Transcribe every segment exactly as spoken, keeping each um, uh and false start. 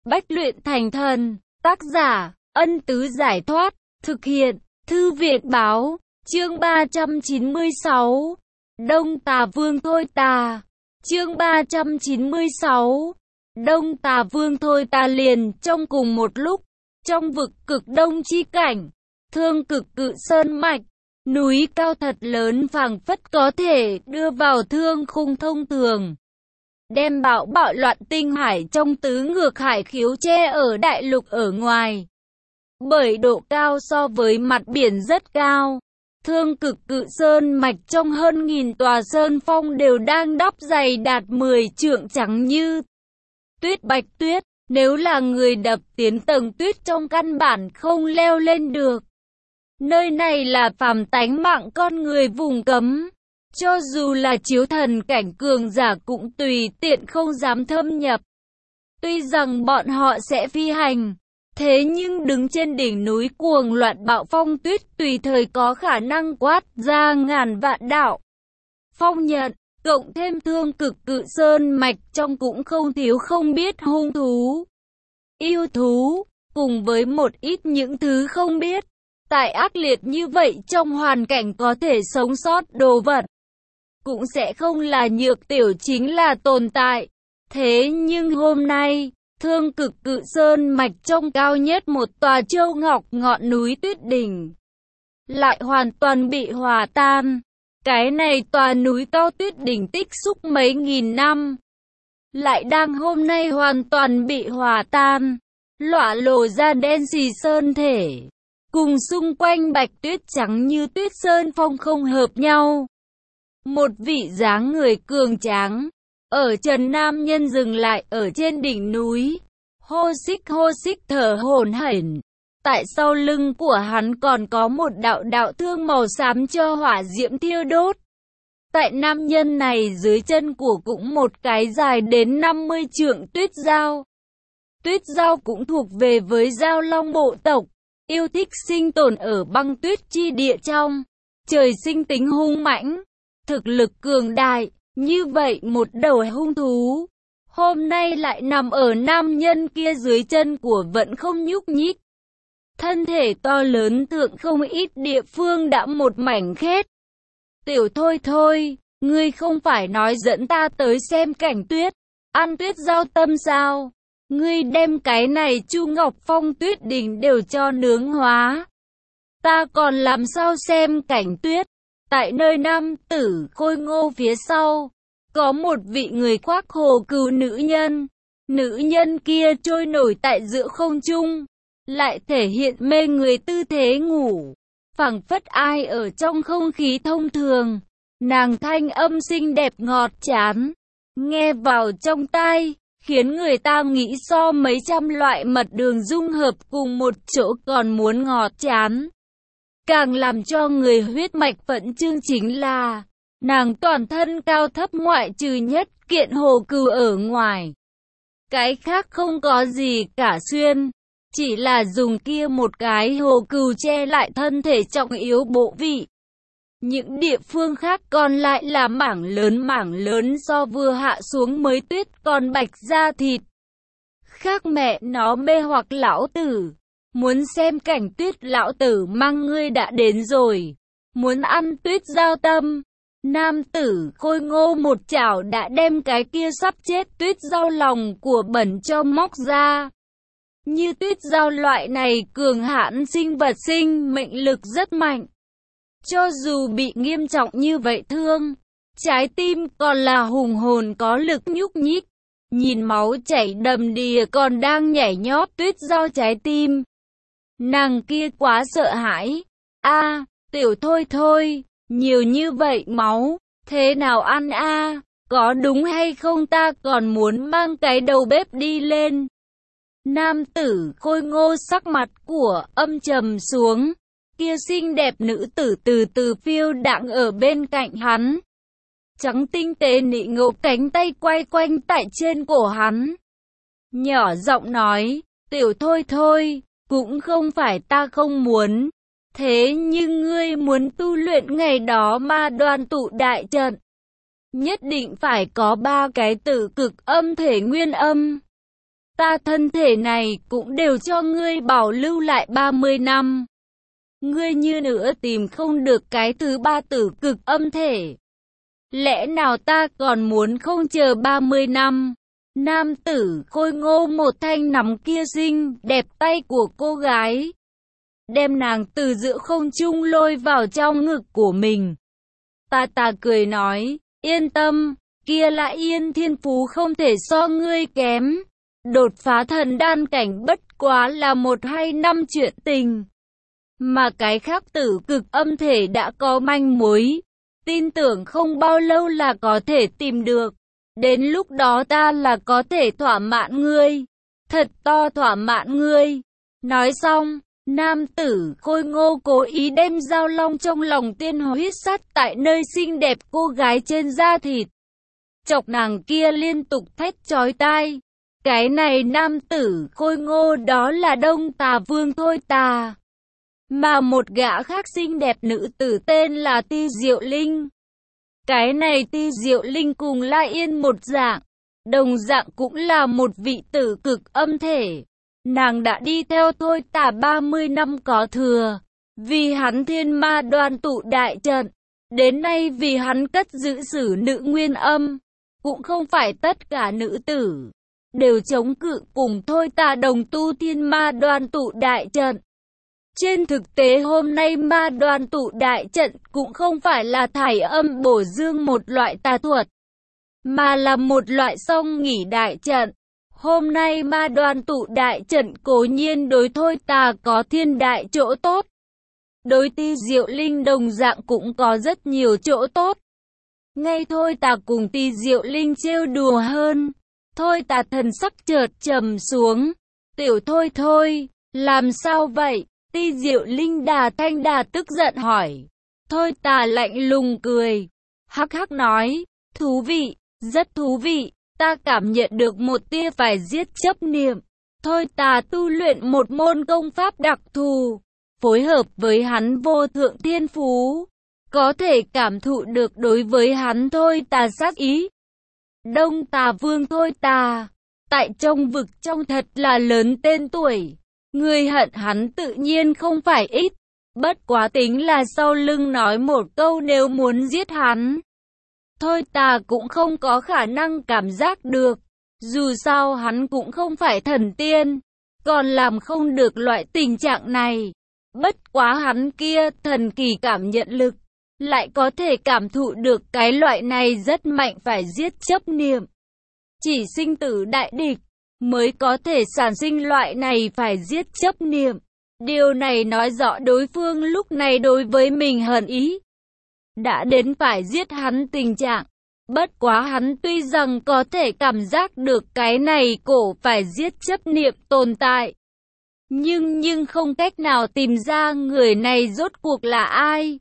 Bách luyện thành thần. Tác giả, Ân Tứ Giải Thoát. Thực hiện, Thư Viện Báo. Chương ba trăm chín mươi sáu. Đông Tà Vương Thôi Tà. Chương ba trăm chín mươi sáu. Đông Tà Vương Thôi Tà liền trong cùng một lúc, trong vực cực đông chi cảnh, Thương Cực Cự Sơn mạch, núi cao thật lớn phảng phất có thể đưa vào thương khung thông thường, đem bão bạo loạn tinh hải trong tứ ngược hải khiếu che ở đại lục ở ngoài. Bởi độ cao so với mặt biển rất cao, Thương Cực Cự Sơn mạch trong hơn nghìn tòa sơn phong đều đang đắp dày đạt mười trượng trắng như tuyết bạch tuyết. Nếu là người đập tiến tầng tuyết trong căn bản không leo lên được. Nơi này là phàm tánh mạng con người vùng cấm. Cho dù là chiếu thần cảnh cường giả cũng tùy tiện không dám thâm nhập. Tuy rằng bọn họ sẽ phi hành, thế nhưng đứng trên đỉnh núi cuồng loạn bạo phong tuyết tùy thời có khả năng quát ra ngàn vạn đạo phong nhận. Cộng thêm Thương Cực Cự Sơn mạch trong cũng không thiếu không biết hung thú, yêu thú, cùng với một ít những thứ không biết. Tại ác liệt như vậy trong hoàn cảnh có thể sống sót đồ vật, cũng sẽ không là nhược tiểu chính là tồn tại. Thế nhưng hôm nay, Thương Cực Cự Sơn mạch trong cao nhất một tòa châu ngọc ngọn núi tuyết đỉnh lại hoàn toàn bị hòa tan. Cái này tòa núi cao tuyết đỉnh tích xúc mấy nghìn năm, lại đang hôm nay hoàn toàn bị hòa tan, lọa lộ ra đen xì sơn thể, cùng xung quanh bạch tuyết trắng như tuyết sơn phong không hợp nhau. Một vị dáng người cường tráng, ở trần nam nhân dừng lại ở trên đỉnh núi, hô xích hô xích thở hổn hển. Tại sau lưng của hắn còn có một đạo đạo thương màu xám cho hỏa diễm thiêu đốt. Tại nam nhân này dưới chân của cũng một cái dài đến năm mươi trượng tuyết dao. Tuyết dao cũng thuộc về với dao long bộ tộc, yêu thích sinh tồn ở băng tuyết chi địa trong. Trời sinh tính hung mãnh, thực lực cường đại, như vậy một đầu hung thú. Hôm nay lại nằm ở nam nhân kia dưới chân của vẫn không nhúc nhích. Thân thể to lớn thượng không ít địa phương đã một mảnh khét. Tiểu Thôi Thôi, ngươi không phải nói dẫn ta tới xem cảnh tuyết, ăn tuyết giao tâm sao? Ngươi đem cái này Chu Ngọc Phong tuyết đỉnh đều cho nướng hóa. Ta còn làm sao xem cảnh tuyết? Tại nơi nam tử khôi ngô phía sau, có một vị người khoác hồ cừu nữ nhân. Nữ nhân kia trôi nổi tại giữa không trung, lại thể hiện mê người tư thế ngủ, phảng phất ai ở trong không khí thông thường. Nàng thanh âm xinh đẹp ngọt chán, nghe vào trong tai, khiến người ta nghĩ so mấy trăm loại mật đường dung hợp cùng một chỗ còn muốn ngọt chán. Càng làm cho người huyết mạch phẫn chương chính là, nàng toàn thân cao thấp ngoại trừ nhất kiện hồ cừu ở ngoài, cái khác không có gì cả xuyên. Chỉ là dùng kia một cái hồ cừu che lại thân thể trọng yếu bộ vị. Những địa phương khác còn lại là mảng lớn mảng lớn do vừa hạ xuống mới tuyết còn bạch da thịt. Khác mẹ nó mê hoặc lão tử. Muốn xem cảnh tuyết lão tử mang ngươi đã đến rồi. Muốn ăn tuyết giao tâm. Nam tử khôi ngô một chảo đã đem cái kia sắp chết tuyết giao lòng của bẩn cho móc ra. Như tuyết giao loại này cường hãn sinh vật sinh mệnh lực rất mạnh. Cho dù bị nghiêm trọng như vậy thương, trái tim còn là hùng hồn có lực nhúc nhích. Nhìn máu chảy đầm đìa còn đang nhảy nhót tuyết giao trái tim. Nàng kia quá sợ hãi. A, Tiểu Thôi Thôi, nhiều như vậy máu, thế nào ăn a? Có đúng hay không ta còn muốn mang cái đầu bếp đi lên. Nam tử khôi ngô sắc mặt của âm trầm xuống, kia xinh đẹp nữ tử từ từ phiêu đãng ở bên cạnh hắn. Trắng tinh tế nị ngộ cánh tay quay quanh tại trên cổ hắn. Nhỏ giọng nói, Tiểu Thôi Thôi, cũng không phải ta không muốn. Thế nhưng ngươi muốn tu luyện ngày đó ma đoan tụ đại trận, nhất định phải có ba cái tử cực âm thể nguyên âm. ta thân thể này cũng đều cho ngươi bảo lưu lại ba mươi năm. Ngươi như nữa tìm không được cái thứ ba tử cực âm thể. Lẽ nào ta còn muốn không chờ ba mươi năm? Nam tử khôi ngô một thanh nắm kia xinh đẹp tay của cô gái, đem nàng từ giữa không trung lôi vào trong ngực của mình. Ta ta cười nói, yên tâm, kia là Yên thiên phú không thể so ngươi kém. Đột phá thần đan cảnh bất quá là một hai năm chuyện tình. Mà cái khác tử cực âm thể đã có manh mối. Tin tưởng không bao lâu là có thể tìm được. Đến lúc đó ta là có thể thỏa mãn ngươi. Thật to thỏa mãn ngươi. Nói xong, nam tử khôi ngô cố ý đem dao long trong lòng tiên huyết sắt tại nơi xinh đẹp cô gái trên da thịt. Chọc nàng kia liên tục thét chói tai. Cái này nam tử khôi ngô đó là Đông Tà Vương Thôi Tà. Mà một gã khác xinh đẹp nữ tử tên là Ti Diệu Linh. Cái này Ti Diệu Linh cùng La Yên một dạng, đồng dạng cũng là một vị tử cực âm thể. Nàng đã đi theo Thôi Tà ba mươi năm có thừa, vì hắn thiên ma đoàn tụ đại trận. Đến nay vì hắn cất giữ sử nữ nguyên âm, cũng không phải tất cả nữ tử đều chống cự cùng Thôi Tà đồng tu thiên ma đoàn tụ đại trận. Trên thực tế hôm nay ma đoàn tụ đại trận cũng không phải là thải âm bổ dương một loại tà thuật, mà là một loại song nghỉ đại trận. Hôm nay ma đoàn tụ đại trận cố nhiên đối Thôi Tà có thiên đại chỗ tốt. Đối Ti Diệu Linh đồng dạng cũng có rất nhiều chỗ tốt. Ngay Thôi Tà cùng Ti Diệu Linh trêu đùa hơn. Thôi Tà thần sắc chợt trầm xuống. Tiểu Thôi thôi, làm sao vậy? Ti Diệu Linh đà thanh đà tức giận hỏi. Thôi Tà lạnh lùng cười. Hắc hắc nói, thú vị, rất thú vị. Ta cảm nhận được một tia phải giết chấp niệm. Thôi Tà tu luyện một môn công pháp đặc thù, phối hợp với hắn vô thượng thiên phú, có thể cảm thụ được đối với hắn Thôi Tà sát ý. Đông Tà Vương Thôi Tà, tại trong vực trong thật là lớn tên tuổi. Người hận hắn tự nhiên không phải ít, bất quá tính là sau lưng nói một câu nếu muốn giết hắn. Thôi Tà cũng không có khả năng cảm giác được, dù sao hắn cũng không phải thần tiên, còn làm không được loại tình trạng này. Bất quá hắn kia thần kỳ cảm nhận lực, lại có thể cảm thụ được cái loại này rất mạnh phải giết chấp niệm. Chỉ sinh tử đại địch mới có thể sản sinh loại này phải giết chấp niệm. Điều này nói rõ đối phương lúc này đối với mình hận ý, đã đến phải giết hắn tình trạng. Bất quá hắn tuy rằng có thể cảm giác được cái này cổ phải giết chấp niệm tồn tại, nhưng nhưng không cách nào tìm ra người này rốt cuộc là ai.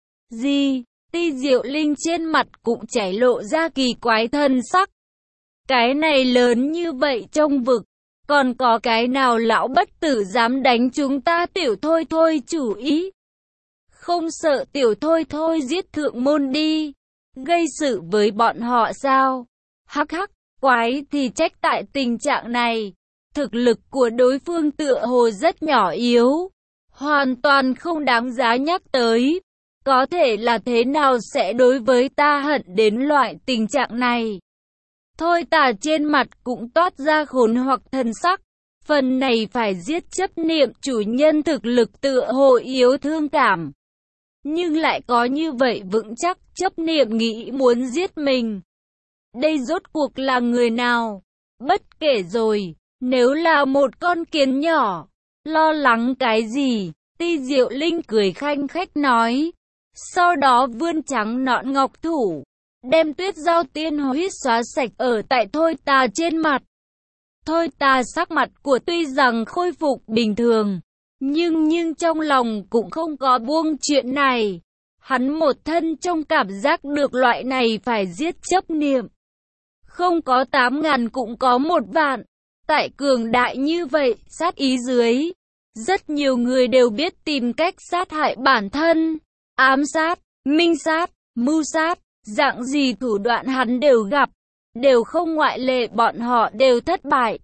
Gì? Ti Diệu Linh trên mặt cũng chảy lộ ra kỳ quái thân sắc. Cái này lớn như vậy trong vực, còn có cái nào lão bất tử dám đánh chúng ta Tiểu Thôi thôi chủ ý? Không sợ Tiểu Thôi thôi giết thượng môn đi, gây sự với bọn họ sao? Hắc hắc, quái thì trách tại tình trạng này. Thực lực của đối phương tựa hồ rất nhỏ yếu, hoàn toàn không đáng giá nhắc tới. Có thể là thế nào sẽ đối với ta hận đến loại tình trạng này? Thôi Tà trên mặt cũng toát ra khốn hoặc thân sắc. Phần này phải giết chấp niệm chủ nhân thực lực tựa hồ yếu thương cảm, nhưng lại có như vậy vững chắc chấp niệm nghĩ muốn giết mình. Đây rốt cuộc là người nào? Bất kể rồi, nếu là một con kiến nhỏ, lo lắng cái gì? Ti Diệu Linh cười khanh khách nói. Sau đó vươn trắng nõn ngọc thủ, đem tuyết giao tiên huyết xóa sạch ở tại Thôi Tà trên mặt. Thôi Tà sắc mặt của tuy rằng khôi phục bình thường, nhưng nhưng trong lòng cũng không có buông chuyện này. Hắn một thân trong cảm giác được loại này phải giết chấp niệm. Không có tám ngàn cũng có một vạn. Tại cường đại như vậy, sát ý dưới, rất nhiều người đều biết tìm cách sát hại bản thân. Ám sát, minh sát, mưu sát, dạng gì thủ đoạn hắn đều gặp, đều không ngoại lệ bọn họ đều thất bại.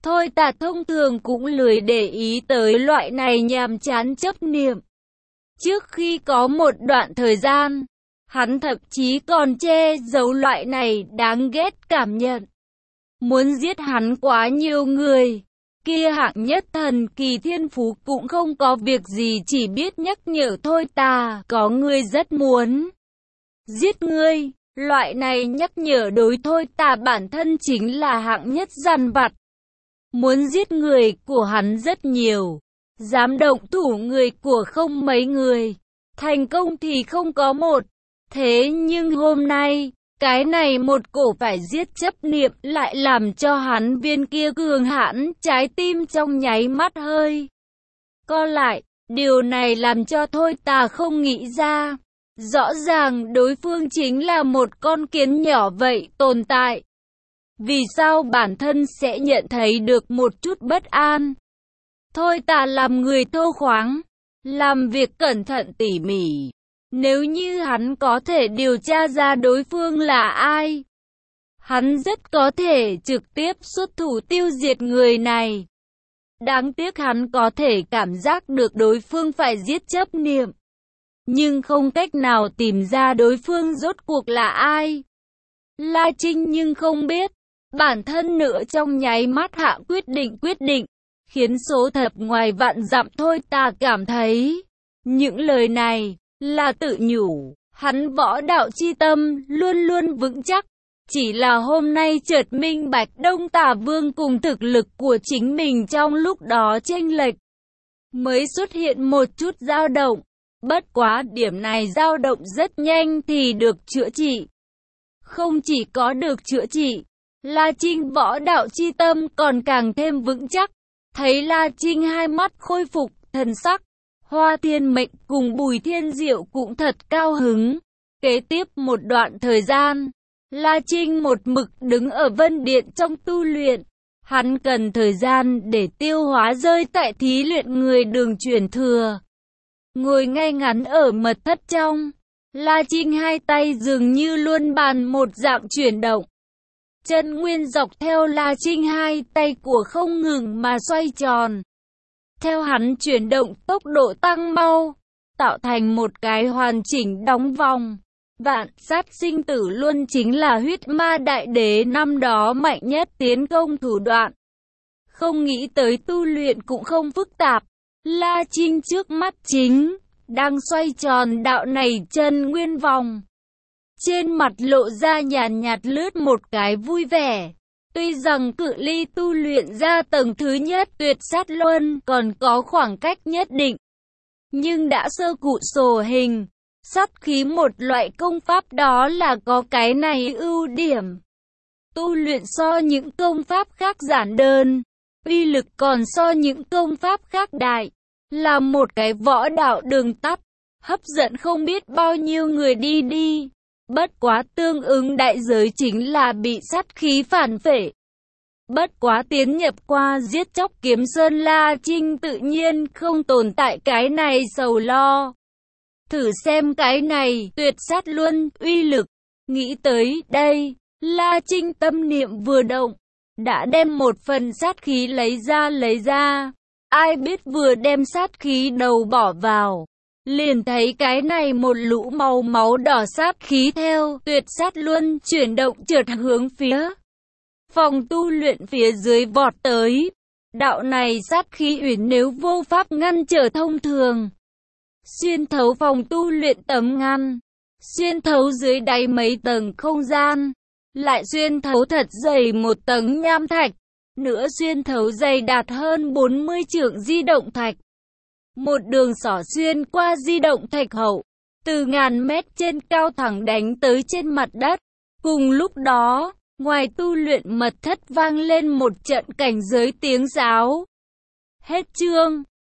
Thôi Tà thông thường cũng lười để ý tới loại này nhàm chán chấp niệm. Trước khi có một đoạn thời gian, hắn thậm chí còn che giấu loại này đáng ghét cảm nhận. Muốn giết hắn quá nhiều người, kia hạng nhất thần kỳ thiên phú cũng không có việc gì, chỉ biết nhắc nhở Thôi Tà, có người rất muốn giết ngươi. Loại này nhắc nhở đối Thôi Tà bản thân chính là hạng nhất dằn vặt. Muốn giết người của hắn rất nhiều, dám động thủ người của không mấy người, thành công thì không có một. Thế nhưng hôm nay, cái này một cổ phải giết chấp niệm lại làm cho hắn viên kia cường hãn trái tim trong nháy mắt hơi co lại. Điều này làm cho Thôi Tà không nghĩ ra. Rõ ràng đối phương chính là một con kiến nhỏ vậy tồn tại. Vì sao bản thân sẽ nhận thấy được một chút bất an? Thôi Tà làm người thô khoáng, làm việc cẩn thận tỉ mỉ. Nếu như hắn có thể điều tra ra đối phương là ai, hắn rất có thể trực tiếp xuất thủ tiêu diệt người này. Đáng tiếc hắn có thể cảm giác được đối phương phải giết chấp niệm, nhưng không cách nào tìm ra đối phương rốt cuộc là ai. La Trinh nhưng không biết, bản thân nữa trong nháy mắt hạ quyết định quyết định, khiến số thập ngoài vạn dặm Thôi Tà cảm thấy những lời này là tự nhủ. Hắn võ đạo chi tâm luôn luôn vững chắc, chỉ là hôm nay chợt minh bạch Đông Tà Vương cùng thực lực của chính mình trong lúc đó chênh lệch, mới xuất hiện một chút dao động. Bất quá điểm này dao động rất nhanh thì được chữa trị. Không chỉ có được chữa trị, La Trinh võ đạo chi tâm còn càng thêm vững chắc. Thấy La Trinh hai mắt khôi phục thần sắc, Hoa Thiên Mệnh cùng Bùi Thiên Diệu cũng thật cao hứng. Kế tiếp một đoạn thời gian, La Trinh một mực đứng ở Vân Điện trong tu luyện. Hắn cần thời gian để tiêu hóa rơi tại thí luyện người đường chuyển thừa. Ngồi ngay ngắn ở mật thất trong, La Trinh hai tay dường như luân bàn một dạng chuyển động. Chân nguyên dọc theo La Trinh hai tay của không ngừng mà xoay tròn. Theo hắn chuyển động tốc độ tăng mau, tạo thành một cái hoàn chỉnh đóng vòng. Vạn sát sinh tử luôn chính là huyết ma đại đế năm đó mạnh nhất tiến công thủ đoạn. Không nghĩ tới tu luyện cũng không phức tạp. La Trinh trước mắt chính đang xoay tròn đạo này chân nguyên vòng. Trên mặt lộ ra nhàn nhạt lướt một cái vui vẻ. Tuy rằng cự ly tu luyện ra tầng thứ nhất tuyệt sát luân còn có khoảng cách nhất định, nhưng đã sơ cụ sổ hình. Sát khí một loại công pháp đó là có cái này ưu điểm. Tu luyện so những công pháp khác giản đơn, uy lực còn so những công pháp khác đại. Là một cái võ đạo đường tắt, hấp dẫn không biết bao nhiêu người đi đi. Bất quá tương ứng đại giới chính là bị sát khí phản phệ. Bất quá tiến nhập qua giết chóc kiếm sơn, La Trinh tự nhiên không tồn tại cái này sầu lo. Thử xem cái này tuyệt sát luân uy lực. Nghĩ tới đây, La Trinh tâm niệm vừa động, đã đem một phần sát khí lấy ra lấy ra. Ai biết vừa đem sát khí đầu bỏ vào, liền thấy cái này một lũ màu máu đỏ sát khí theo tuyệt sát luân chuyển động chợt hướng phía phòng tu luyện phía dưới vọt tới. Đạo này sát khí uyển nếu vô pháp ngăn trở thông thường, xuyên thấu phòng tu luyện tấm ngăn, xuyên thấu dưới đáy mấy tầng không gian, lại xuyên thấu thật dày một tầng nham thạch, nữa xuyên thấu dày đạt hơn bốn mươi trượng di động thạch. Một đường xỏ xuyên qua di động thạch hậu, từ ngàn mét trên cao thẳng đánh tới trên mặt đất. Cùng lúc đó, ngoài tu luyện mật thất vang lên một trận cảnh giới tiếng sáo. Hết chương.